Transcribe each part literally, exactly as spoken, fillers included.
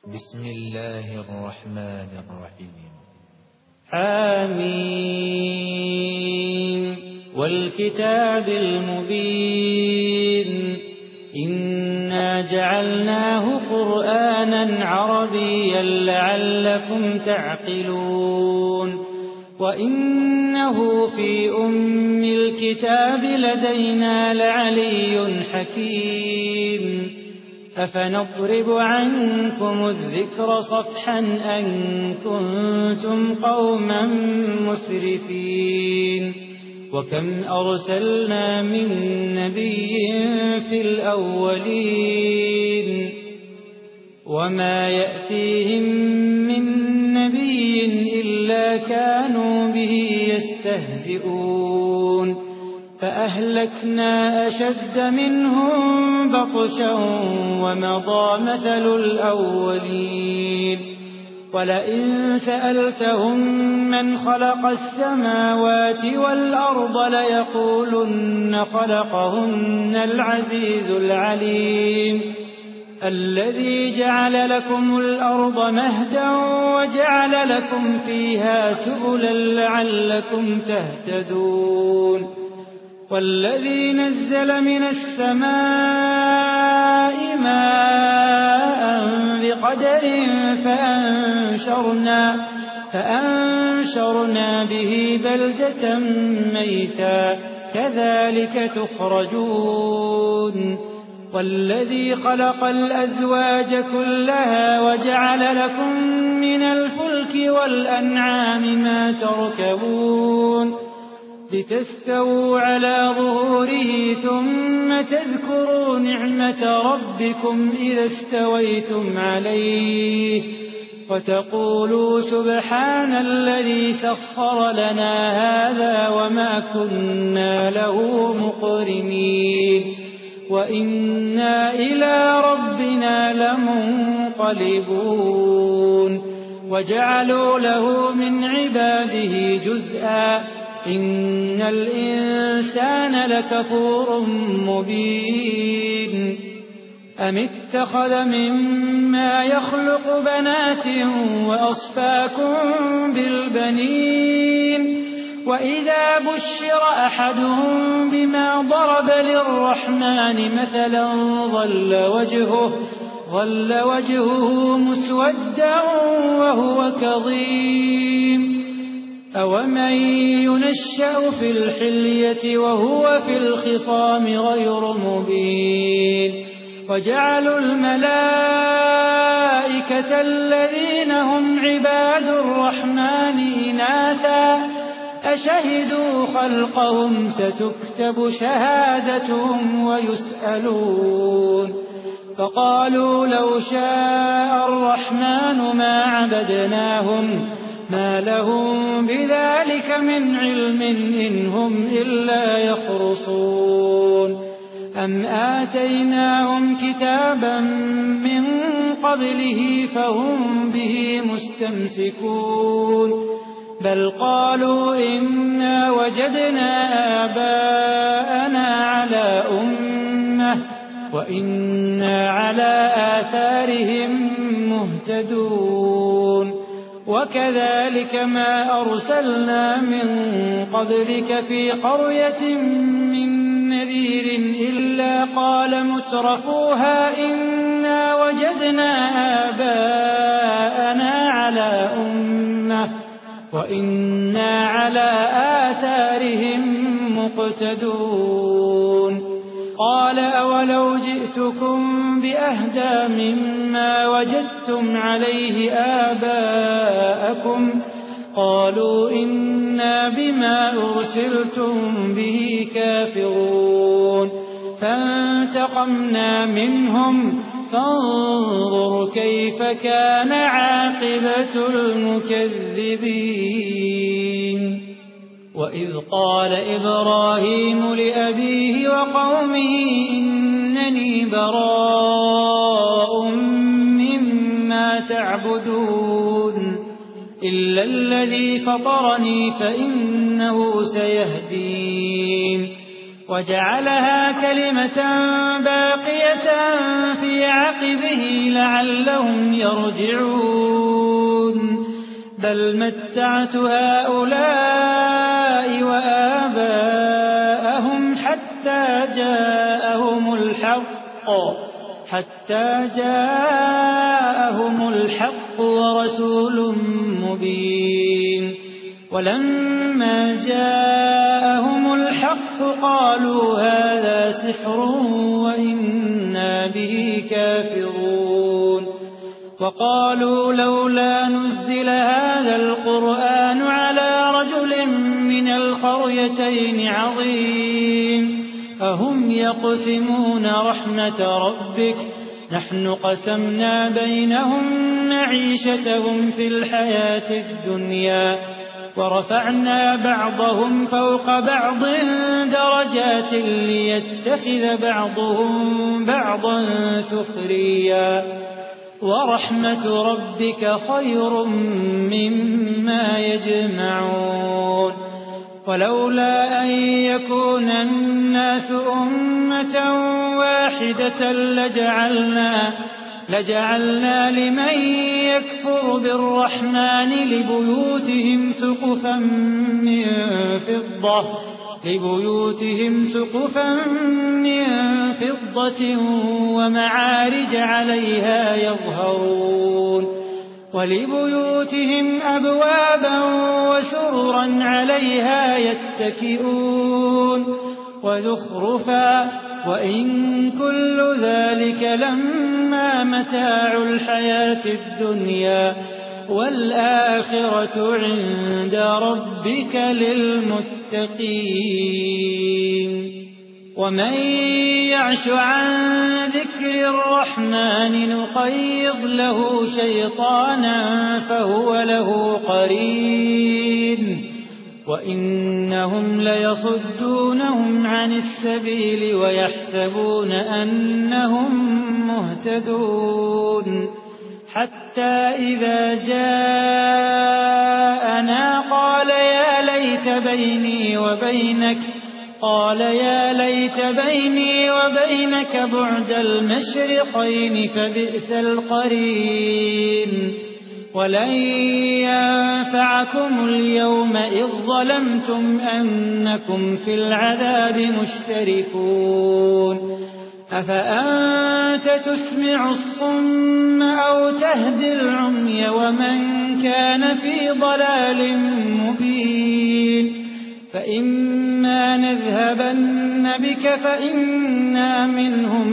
بسم الله الرحمن الرحيم. آمين والكتاب المبين إنا جعلناه قرآنا عربيا لعلكم تعقلون وإنه في أم الكتاب لدينا لعلي حكيم أفنضرب عنكم الذكر صفحا أن كنتم قوما مسرفين وكم أرسلنا من نبي في الأولين وما يأتيهم من نبي إلا كانوا به يستهزئون فأهلكنا أشد منهم بطشا ومضى مثل الأولين ولئن سألتهم من خلق السماوات والأرض ليقولن خلقهن العزيز العليم الذي جعل لكم الأرض مهدا وجعل لكم فيها سبلا لعلكم تهتدون والذي نزل من السماء ماء بقدر فأنشرنا, فأنشرنا به بلدة ميتا كذلك تخرجون والذي خلق الأزواج كلها وجعل لكم من الفلك والأنعام ما تركبون لتستووا على ظهوره ثم تذكروا نعمة ربكم إذا استويتم عليه وتقولوا سبحان الذي سخر لنا هذا وما كنا له مقرنين وإنا إلى ربنا لمنقلبون وجعلوا له من عباده جزءا إن الإنسان لكفور مبين أم اتخذ مما يخلق بنات وأصفاكم بالبنين وإذا بشر أحدهم بما ضرب للرحمن مثلا ظل وجهه, ظل وجهه مسودا وهو كظيم أومن ينشأ في الحلية وهو في الخصام غير مبين وجعلوا الملائكة الذين هم عباد الرحمن إناثا أشهدوا خلقهم ستكتب شهادتهم ويسألون فقالوا لو شاء الرحمن ما عبدناهم ما لهم بذلك من علم إن هم إلا يخرصون أم آتيناهم كتابا من قبله فهم به مستمسكون بل قالوا إنا وجدنا آباءنا على أمة وإنا على آثارهم مهتدون وكذلك ما أرسلنا من قبلك في قرية من نذير إلا قال مترفوها إنا وجدنا آباءنا على أمة وإنا على آثارهم مقتدون قال أولو جئتكم بأهدى مما وجدتم عليه آباءكم قالوا إنا بما أرسلتم به كافرون فانتقمنا منهم فانظر كيف كان عاقبة المكذبين وإذ قال إبراهيم لأبيه وقومه إنني براء مما تعبدون إلا الذي فطرني فإنه سيهدين وجعلها كلمة باقية في عقبه لعلهم يرجعون بل متعت هؤلاء وآباءهم حتى جاءهم الحق حتى جاءهم الحق ورسول مبين ولما جاءهم الحق قالوا هذا سحر وإنا به كافرون وقالوا لولا نزل هذا القرآن على رجل من القريتين عظيم أهم يقسمون رحمة ربك نحن قسمنا بينهم معيشتهم في الحياة الدنيا ورفعنا بعضهم فوق بعض درجات ليتخذ بعضهم بعضا سخريا ورحمة ربك خير مما يجمعون ولولا أن يكون الناس أمة واحدة لجعلنا لجعلنا لمن يكفر بالرحمن لبيوتهم سقفا من فضة لبيوتهم سقفا من فضة ومعارج عليها يظهرون ولبيوتهم أبوابا وسررا عليها يتكئون وزخرفا وإن كل ذلك لما متاع الحياة الدنيا والآخرة عند ربك للمتقين ومن يعش عن ذكر الرحمن نقيض له شيطانا فهو له قرين وإنهم ليصدونهم عن السبيل ويحسبون أنهم مهتدون حتى إذا جاءنا قال يا ليت بيني وبينك قال يا ليت بيني وبينك بعد المشرقين فبئس القرين ولن ينفعكم اليوم إذ ظلمتم أنكم في العذاب مشتركون أفأنت تسمع الصم أو تهدي العمي ومن كان في ضلال مبين فإما نذهبن بك فإنا منهم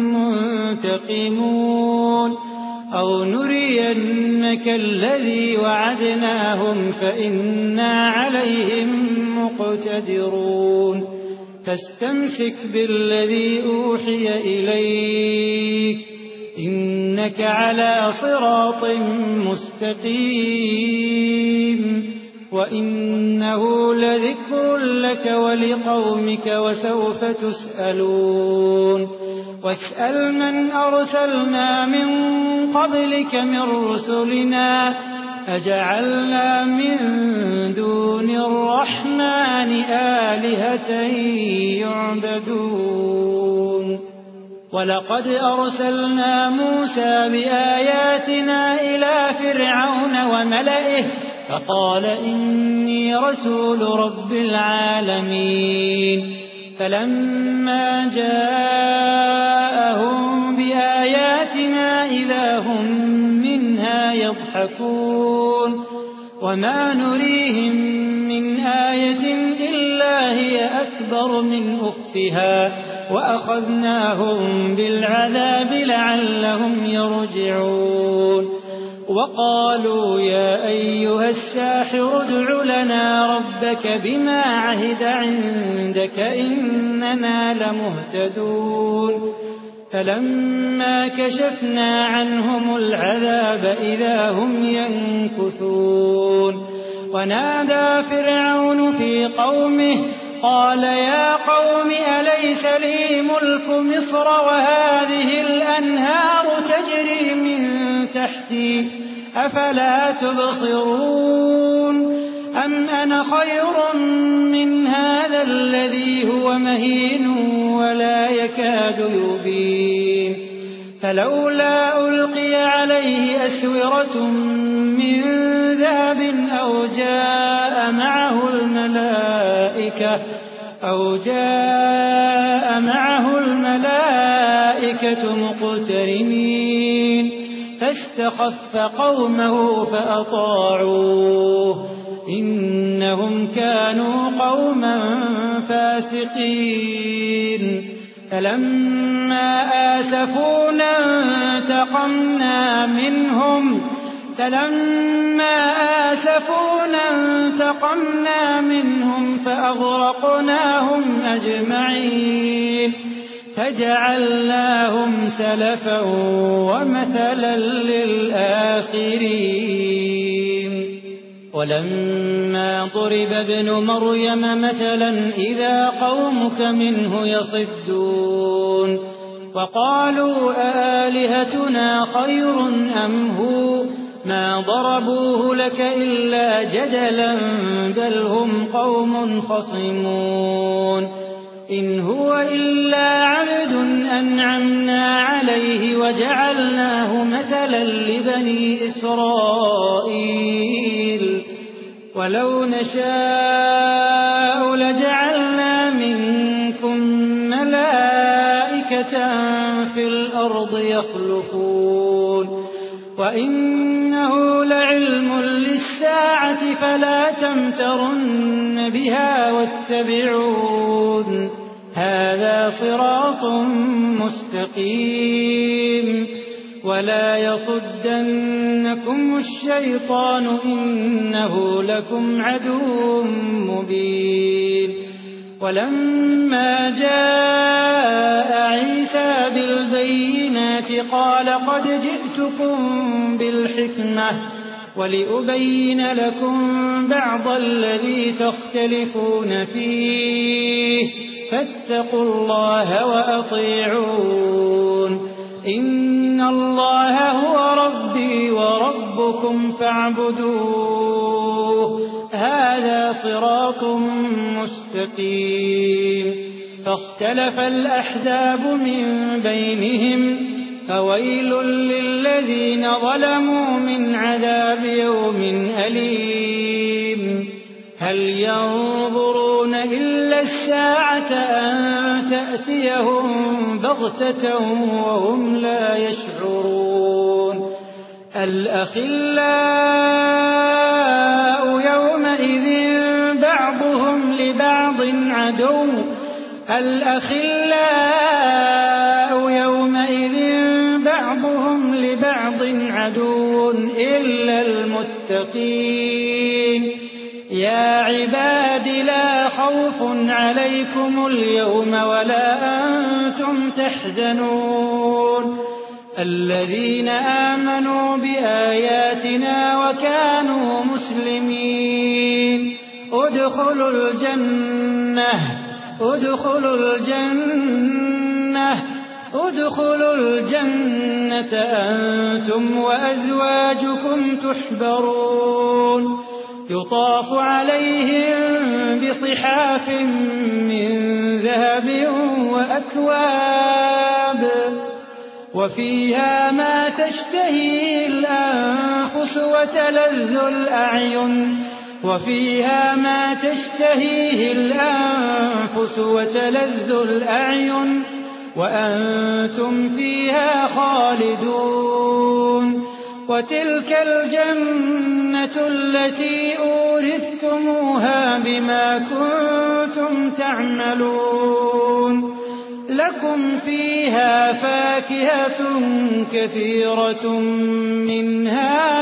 منتقمون أو نرينك الذي وعدناهم فإنا عليهم مقتدرون فاستمسك بالذي أوحي إليك إنك على صراط مستقيم وإنه لذكر لك ولقومك وسوف تسألون واسأل من أرسلنا من قبلك من رسلنا أجعلنا من دون الرحمن آلهة يعبدون ولقد أرسلنا موسى بآياتنا إلى فرعون وملئه فقال إني رسول رب العالمين فلما جاءهم بآياتنا إذا هم منها يضحكون وما نريهم من آية إلا هي أكبر من أختها وأخذناهم بالعذاب لعلهم يرجعون وقالوا يا أيها الساحر ادع لنا ربك بما عهد عندك إننا لمهتدون فلما كشفنا عنهم العذاب إذا هم ينكثون ونادى فرعون في قومه قال يا قوم أليس لي ملك مصر وهذه الأنهار تجري من تحتي أفلا تبصرون أم أنا خير من هذا الذي هو مهين ولا يكاد يبين فلولا ألقي عليه أسورة من ذهب أو جاء معه الملائكة أو جاء معه الملائكة مقترنين فاستخف قومه فأطاعوه إنهم كانوا قوما فاسقين فلما آسفونا انتقمنا منهم فلما آسفونا انتقمنا منهم فأغرقناهم أجمعين فجعلناهم سلفا ومثلا للآخرين ولما ضرب ابن مريم مثلا إذا قومك منه يصدون وقالوا آلهتنا خير أم هو ما ضربوه لك إلا جدلا بل هم قوم خصمون إن هو إلا عبد أنعمنا عليه وجعلناه مثلا لبني إسرائيل ولو نشاء لجعلنا منكم ملائكة في الأرض يخلفون وإنه لعلم للساعة فلا تمترن بها واتبعون هذا صراط مستقيم ولا يصدنكم الشيطان إنه لكم عدو مبين ولما جاء عيسى بالبينات قال قد جئتكم بالحكمة ولأبين لكم بعض الذي تختلفون فيه فاتقوا الله وأطيعون إن الله هو ربي وربكم فاعبدوه هذا صراط مستقيم فاختلف الأحزاب من بينهم فويل للذين ظلموا من عذاب يوم أليم هل ينظرون إلا الساعة أن تأتيهم بغتة وهم لا يشعرون الأخلاء يومئذ بعضهم لبعض عدو الأخلاء يومئذ بعضهم لبعض عدو إلا المتقين يا عباد لا خوف عليكم اليوم ولا أنتم تحزنون الذين آمنوا بآياتنا وكانوا مسلمين ادخلوا الجنة ادخلوا الجنة ادخلوا الجنة أنتم وأزواجكم تحبرون يطاف عليهم بصحاف من ذهب وأكواب وفيها ما تشتهي الأنفس وتلذ الأعين وفيها ما تشتهيه الأنفس وتلذ الأعين وأنتم فيها خالدون وتلك الجنة التي أورثتموها بما كنتم تعملون لكم فيها فاكهة كثيرة منها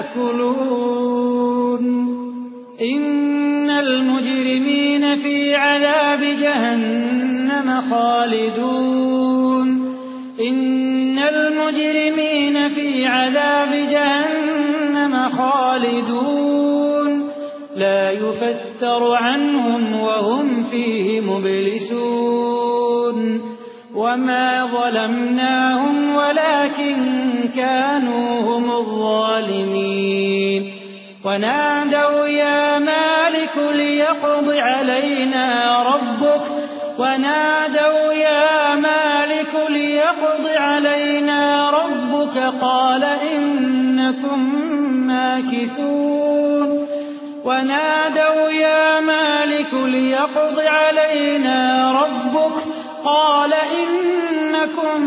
تأكلون إن المجرمين في عذاب جهنم خالدون إن المجرمين في عذاب جهنم خالدون لا يفتر عنهم وهم فيه مبلسون وما ظلمناهم ولكن كانوا هم الظالمين ونادوا يا مالك مالك ليقض علينا ربك ونادوا يا مالك ليقض علينا ربك قال إنكم ماكثون ونادوا يا مالك ليقض علينا ربك قال إنكم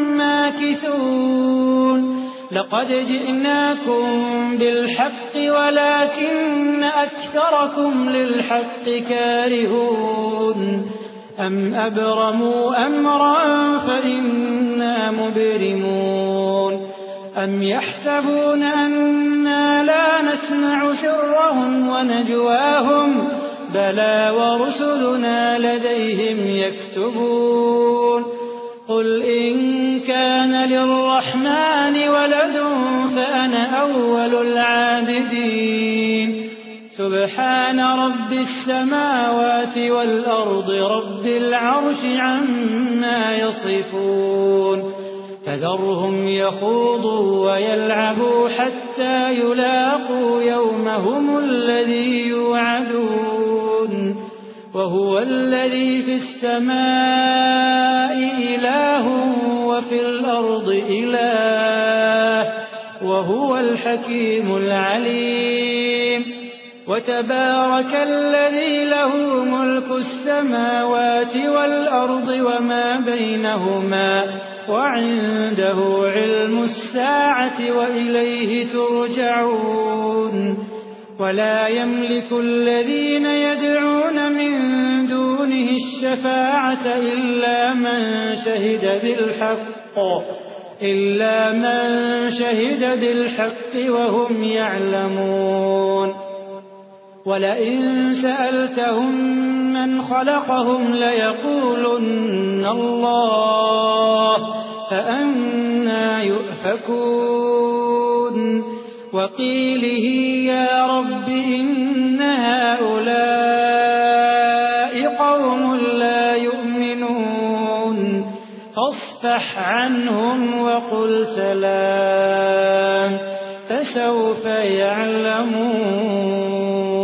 ماكثون لقد جئناكم بالحق ولكن أكثركم للحق كارهون أم أبرموا أمرا فإنا مبرمون أم يحسبون أنا لا نسمع سرهم ونجواهم بلى ورسلنا لديهم يكتبون قل إن كان للرحمن ولد فأنا أول العابدين سبحان رب السماوات والأرض رب العرش عما يصفون فذرهم يخوضوا ويلعبوا حتى يلاقوا يومهم الذي يوعدون وهو الذي في السماء إله وفي الأرض إله وهو الحكيم العليم وتبارك الذي له ملك السماوات والأرض وما بينهما وعنده علم الساعة وإليه ترجعون ولا يملك الذين يدعون من دونه الشفاعة إلا من شهد بالحق إلا من شهد بالحق وهم يعلمون ولئن سألتهم من خلقهم ليقولن الله فأنى يؤفكون وقيله يا رب إن هؤلاء قوم لا يؤمنون فاصفح عنهم وقل سلام فسوف يعلمون